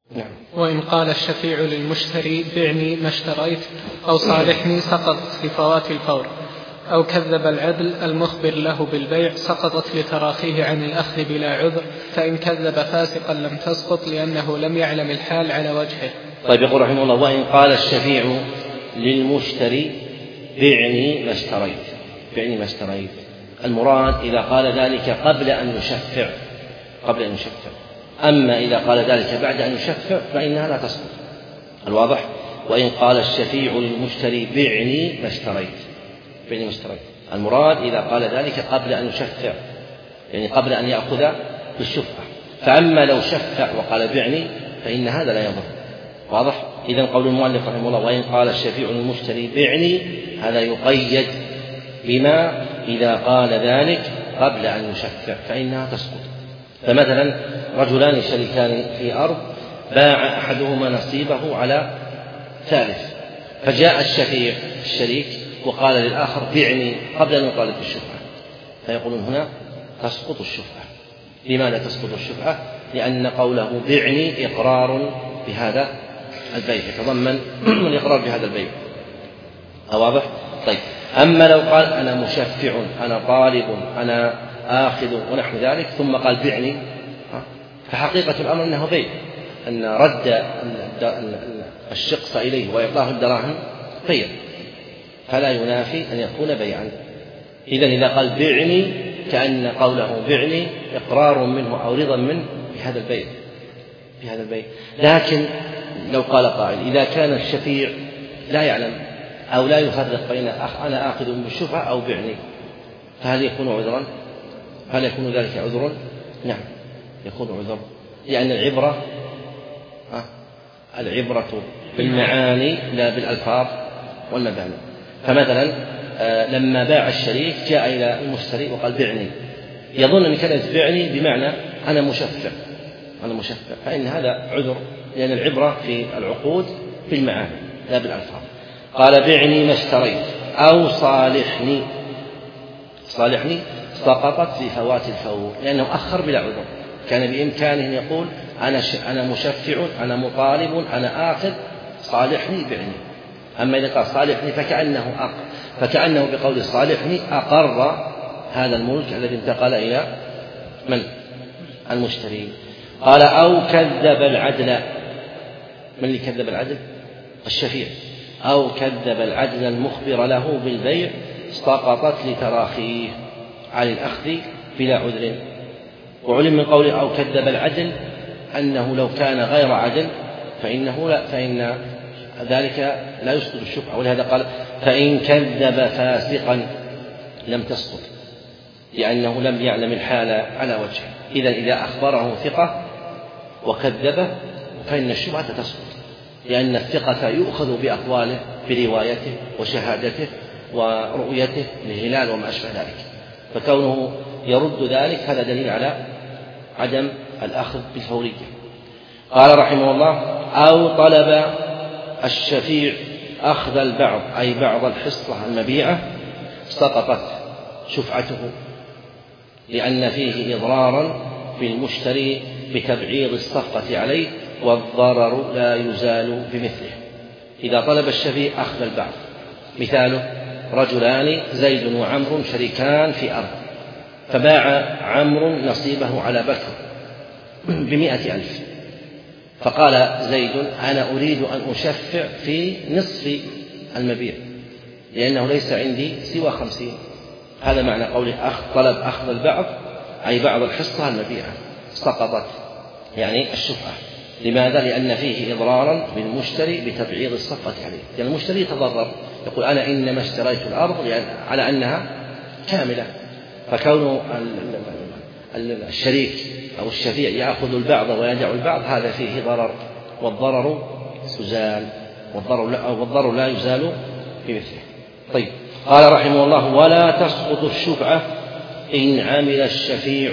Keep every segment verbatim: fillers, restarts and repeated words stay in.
نعم. وإن قال الشفيع للمشتري بعني ما اشتريت أو صالحني سقطت لفوات الفور، أو كذب العدل المخبر له بالبيع سقطت لتراخيه عن الأخذ بلا عذر، فإن كذب فاسقا لم تسقط لأنه لم يعلم الحال على وجهه. طيب، يقول رحمه الله: وإن قال الشفيع للمشتري بعني ما اشتريت بعني ما اشتريت المراد إذا قال ذلك قبل أن يشفع قبل أن يشفع أما إذا قال ذلك بعد أن يشفع فإنها لا تسقط. الواضح؟ وإن قال الشفيع للمشتري بعني ما اشتريت بعني ما اشتريت المراد إذا قال ذلك قبل أن يشفع، يعني قبل أن يأخذ بالشفعة. فأما لو شفع وقال بعني فإن هذا لا يضر. واضح؟ إذن قول المؤلف رحمه الله: وإن قال الشفيع للمشتري بعني، هذا يقيد بما إذا قال ذلك قبل أن يشفع فإنها تسقط. فمثلا رجلان شريكان في أرض، باع أحدهما نصيبه على ثالث، فجاء الشفيع الشريك وقال للآخر بعني قبل أن يطالب بالشفعة، فيقولون هنا تسقط الشفعة. لماذا تسقط الشفعة؟ لأن قوله بعني إقرار بهذا البيع، يتضمن الإقرار بهذا البيع. واضح؟ طيب، أما لو قال أنا مشفع، أنا طالب، أنا آخذ ونحو ذلك، ثم قال بعني، فحقيقة الأمر أنه بيع، أن رد الشخص إليه وإعطاه الدراهم بيع، فلا ينافي أن يكون بيعا. إذن إذا قال بعني كأن قوله بعني إقرار منه أو رضا منه بهذا البيع بهذا البيع. لكن لو قال قائل: إذا كان الشفيع لا يعلم أو لا يفرق بين أنا آخذ بالشفعة أو بعني، فهل يكون عذرا؟ هل يكون ذلك عذرا؟ نعم، يكون عذرا، لأن العبرة العبرة بالمعاني لا بالألفاظ والمباني. فمثلا لما باع الشريك جاء إلى المشتري وقال بعني، يظن أن كلمة بعني بمعنى أنا مشفع أنا مشفع فإن هذا عذر، لأن العبرة في العقود بالمعاني لا بالألفاظ. قال بعني ما اشتريت أو صالحني صالحني سقطت لفوات الفور، لأنه أخر بلا عذر. كان بإمكانه أن يقول أنا أنا مشفع، أنا مطالب، أنا آخذ، صالحني بعني. أما إذا قال صالحني فكأنه أق... فكأنه بقول صالحني أقر هذا الملك الذي انتقل إلى من؟ المشتري. قال أو كذب العدل. من اللي كذب العدل؟ الشفيع. أو كذب العدل المخبر له بالبيع سقطت لتراخيه عن الأخذ بلا عذر. وعلم من قوله أو كذب العدل أنه لو كان غير عدل فإنه لا فإن ذلك لا يسقط الشفعة، ولهذا قال فإن كذب فاسقا لم تسقط، لأنه لم يعلم الحال على وجهه. إذا إذا أخبره ثقة وكذبه فإن الشفعة تسقط، لأن الثقة يؤخذ بأقواله بروايته وشهادته ورؤيته للهلال وما أشبه ذلك، فكونه يرد ذلك هذا دليل على عدم الأخذ بالفورية. قال رحمه الله أو طلب الشفيع أخذ البعض أي بعض الحصة المبيعة سقطت شفعته، لأن فيه إضرارا بالمشتري بتبعيض الصفقة عليه، والضرر لا يزال بمثله. إذا طلب الشفيع أخذ البعض، مثاله رجلان زيد وعمر شريكان في أرض، فباع عمرو نصيبه على بكر بمئة ألف، فقال زيد أنا أريد أن أشفع في نصف المبيع لأنه ليس عندي سوى خمسين. هذا معنى قوله أخ طلب أخذ البعض أي بعض الحصة المبيعة سقطت يعني الشفعة. لماذا؟ لأن فيه إضرارا بالمشتري بتبعيض الصفقة عليه، لأن المشتري يتضرر، يقول أنا إنما اشتريت الأرض على أنها كاملة، فكون الشريك أو الشفيع يأخذ البعض ويدع البعض هذا فيه ضرر، والضرر يزال والضرر لا يزال بمثله. طيب، قال رحمه الله ولا تسقط الشفعة إن عمل الشفيع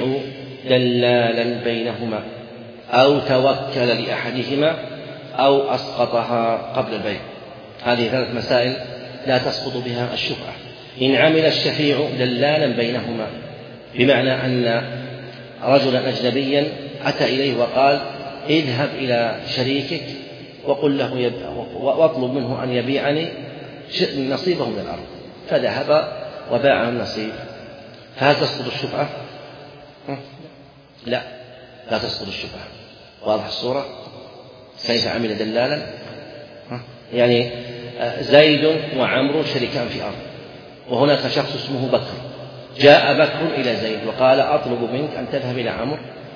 دلالا بينهما أو توكل لأحدهما أو أسقطها قبل البيع. هذه ثلاث مسائل لا تسقط بها الشفعة. إن عمل الشفيع دلالا بينهما، بمعنى أن رجلا أجنبيا أتى إليه وقال اذهب إلى شريكك وقل له يب... واطلب منه أن يبيعني نصيبه من الأرض. فذهب وباع النصيب. فهل تسقط الشفعة؟ لا، لا تسقط الشفعة. واضح الصورة؟ كيف عمل دلالا؟ يعني زيد وعمرو شريكان في أرض، وهناك شخص اسمه بكر، جاء بكر إلى زيد وقال أطلب منك أن تذهب إلى عمرو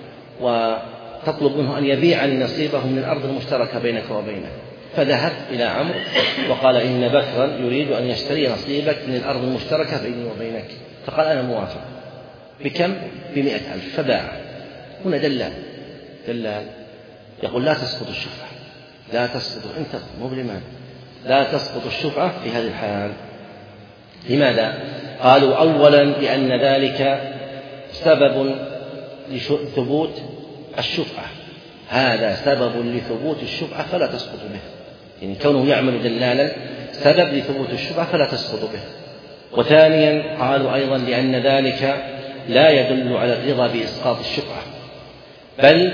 وتطلب منه أن يبيعني نصيبه من الأرض المشتركة بينك وبينه. فذهب إلى عمرو وقال إن بكرا يريد أن يشتري نصيبك من الأرض المشتركة بيني وبينك. فقال أنا موافق. بكم؟ بمئة ألف. فباع. هنا دلال دلال يقول لا تسقط الشفعة، لا تسقط. انت مو بلماذا لا تسقط الشفعة في هذه الحال؟ لماذا؟ قالوا أولا لأن ذلك سبب لثبوت الشفعة، هذا سبب لثبوت الشفعة فلا تسقط به. يعني كونه يعمل دلالا سبب لثبوت الشفعة فلا تسقط به. وثانيا قالوا أيضا لأن ذلك لا يدل على الرضا بإسقاط الشفعة، بل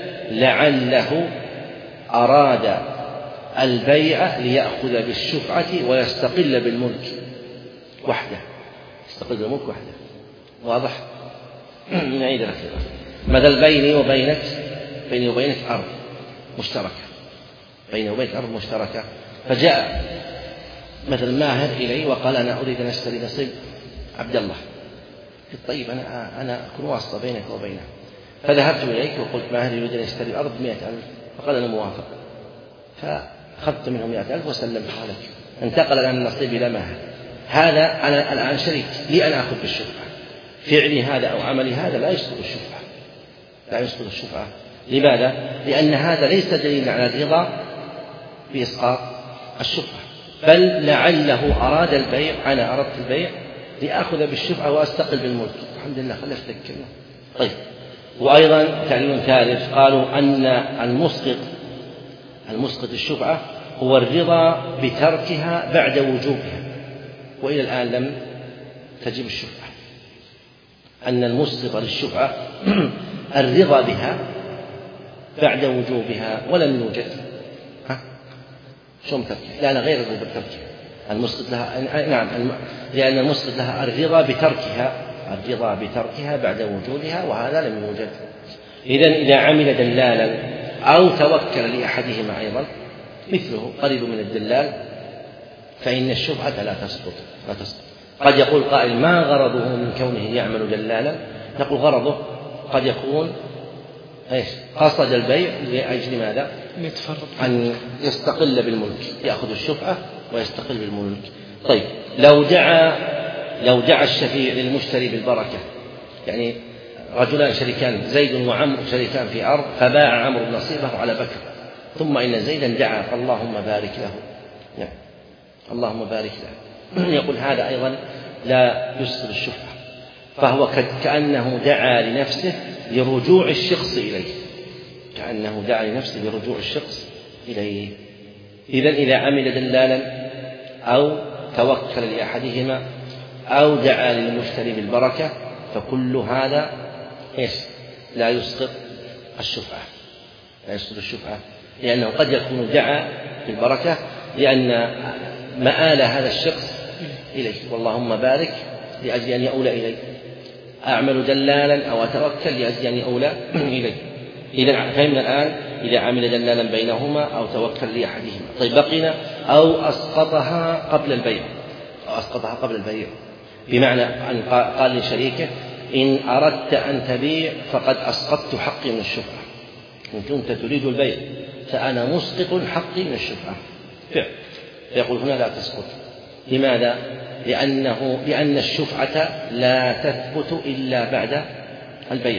لعله أراد البيع ليأخذ بالشفعة ويستقل بالملك وحده، يستقل بالملك وحده. واضح؟ نعيد الأخيرة. مثل بيني وبينك بيني وبينك أرض مشتركة، بيني وبينك أرض مشتركة، فجاء مثل ماهر إلي وقال أنا أريد أن أشتري نصيب عبد الله. طيب أنا أنا أكون واسطة بينك وبينه. فذهبت إليك وقلت ماهر يريد أن يشتري أرض بمئة ألف، فقال أنا موافق. فأخذت منه مئة ألف وسلمتها لك، انتقل الآن النصيب إلى ماهر. هذا أنا الآن شريك لي، أنا أخذ بالشفعة. فعلي هذا أو عملي هذا لا يسقط الشفعة، لا يسقط الشفعة. لماذا؟ لأن هذا ليس دليلا على الرضا بإسقاط الشفعة، بل لعله أراد البيع، أنا أردت البيع لأخذ بالشفعة وأستقل بالملك. الحمد لله خلينا نتذكرنا. طيب. وأيضا تعليل ثالث قالوا أن المسقط المسقط الشفعة هو الرضا بتركها بعد وجوبها، وإلى الآن لم تجب الشفعة. أن المسقط للشفعة الرضا بها بعد وجوبها ولم يوجد. ها؟ شو تركها؟ لا، أنا غير الرضا بتركها. المسقط لها نعم، لأن المسقط لها الرضا بتركها، الرضا بتركها بعد وجودها، وهذا لم يوجد. إذن إذا عمل دلالا أو توكل لأحدهما أيضا مثله قريب من الدلال فإن الشفعة لا تسقط لا تسقط. قد يقول قائل ما غرضه من كونه يعمل دلالا؟ نقول غرضه قد يكون ايش؟ قصد البيع لأجل ماذا؟ أن يستقل بالملك، يأخذ الشفعة ويستقل بالملك. طيب، لو دعا لو دعا الشفيع للمشتري بالبركة، يعني رجلان شريكان زيد وعمرو شريكان في أرض، فباع عمرو نصيبه على بكر، ثم إن زيدا دعا اللهم بارك له، يعني اللهم بارك له، يقول هذا أيضا لا يسقط الشفعة، فهو كأنه دعا لنفسه لرجوع الشخص إليه، كأنه دعا لنفسه لرجوع الشخص إليه. إذن إذا عمل دلالا أو توكل لأحدهما أو دعا للمشتري بالبركة فكل هذا إيش؟ لا يسقط الشفعة، لا يسقط الشفعة، لأنه قد يكون دعا بالبركة لأن مآل هذا الشخص إليه، واللهم بارك لأجل أن يؤول إليه، أعمل دلالا أو أتوكل لأجل أن يؤول إليه. إذا فهمنا الآن إذا عمل دلالا بينهما أو توكل لأحدهما. طيب، بقينا أو أسقطها قبل البيع، أو أسقطها قبل البيع بمعنى أن قال لشريكه إن أردت أن تبيع فقد أسقطت حقي من الشفعة، إن كنت تريد البيع فأنا مسقط حقي من الشفعة. فعل. يقول هنا لا تسقط. لماذا؟ لأنه لأن الشفعة لا تثبت إلا بعد البيع،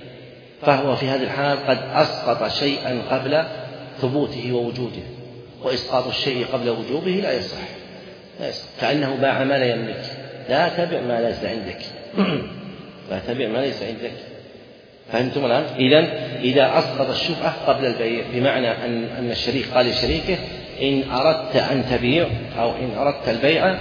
فهو في هذه الحال قد أسقط شيئا قبل ثبوته ووجوده، وإسقاط الشيء قبل وجوبه لا يصح، لا يصح. كأنه باع ما لا يملك. لا تبع ما ليس عندك لا تبع ما ليس عندك. فهمتم الآن؟ إذن إذا أسقط الشفعة قبل البيع بمعنى أن أن الشريك قال لشريكه إن أردت أن تبيع أو إن أردت البيع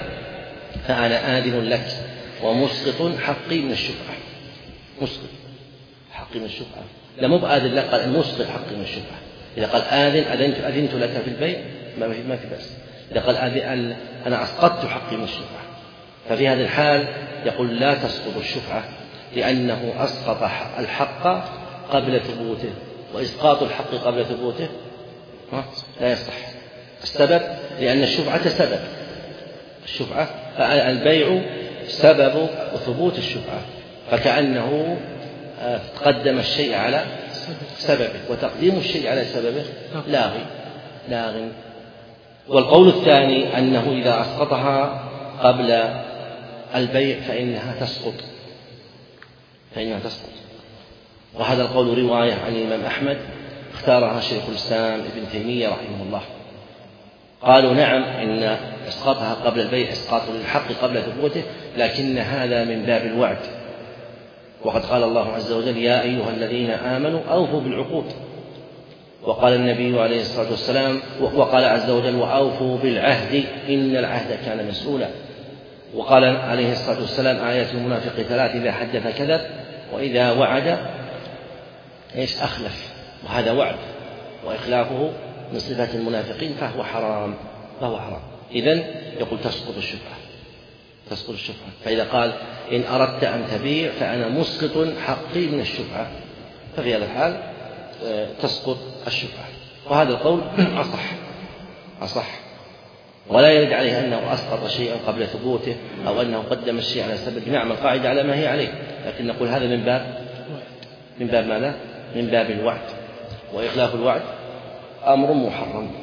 فأنا آذن لك ومسقط حقي من الشفعة، مسقط حقي من الشفعة. لا مو بآذن لك، قال المسقط حقي من الشفعة. إذا قال آذن أذنت أذنت لك في البيع ما في ما في بأس. إذا قال آذن أنا أسقطت حقي من الشفعة، ففي هذه الحال يقول لا تسقط الشفعة، لأنه أسقط الحق قبل ثبوته، وإسقاط الحق قبل ثبوته لا يصح. السبب لأن الشفعة سبب، الشفعة البيع سبب ثبوت الشفعة، فكأنه قدم الشيء على سببه، وتقديم الشيء على سببه لاغي لاغ. والقول الثاني أنه إذا أسقطها قبل البيع فإنها تسقط فإنها تسقط وهذا القول رواية عن الإمام أحمد اختارها شيخ الإسلام ابن تيمية رحمه الله. قالوا نعم إن إسقاطها قبل البيع إسقاط للحق قبل ثبوته، لكن هذا من باب الوعد، وقد قال الله عز وجل يا أيها الذين آمنوا أوفوا بالعقود، وقال النبي عليه الصلاة والسلام وقال عز وجل وأوفوا بالعهد إن العهد كان مسؤولا، وقال عليه الصلاة والسلام آيات المنافق ثلاث إذا حدث كذب وإذا وعد إيش أخلف، وهذا وعد وإخلافه من صفات المنافقين فهو حرام فهو حرام. إذن يقول تسقط الشفعة تسقط الشفعة. فإذا قال إن أردت أن تبيع فأنا مسقط حقي من الشفعة، ففي هذا الحال تسقط الشفعة، وهذا القول أصح أصح ولا يرد عليه أنه أسقط شيئا قبل ثبوته أو أنه قدم الشيء على سبب. نعم القاعدة على ما هي عليه، لكن نقول هذا من باب من باب ماذا؟ من باب الوعد، وإخلاف الوعد أمر محرم.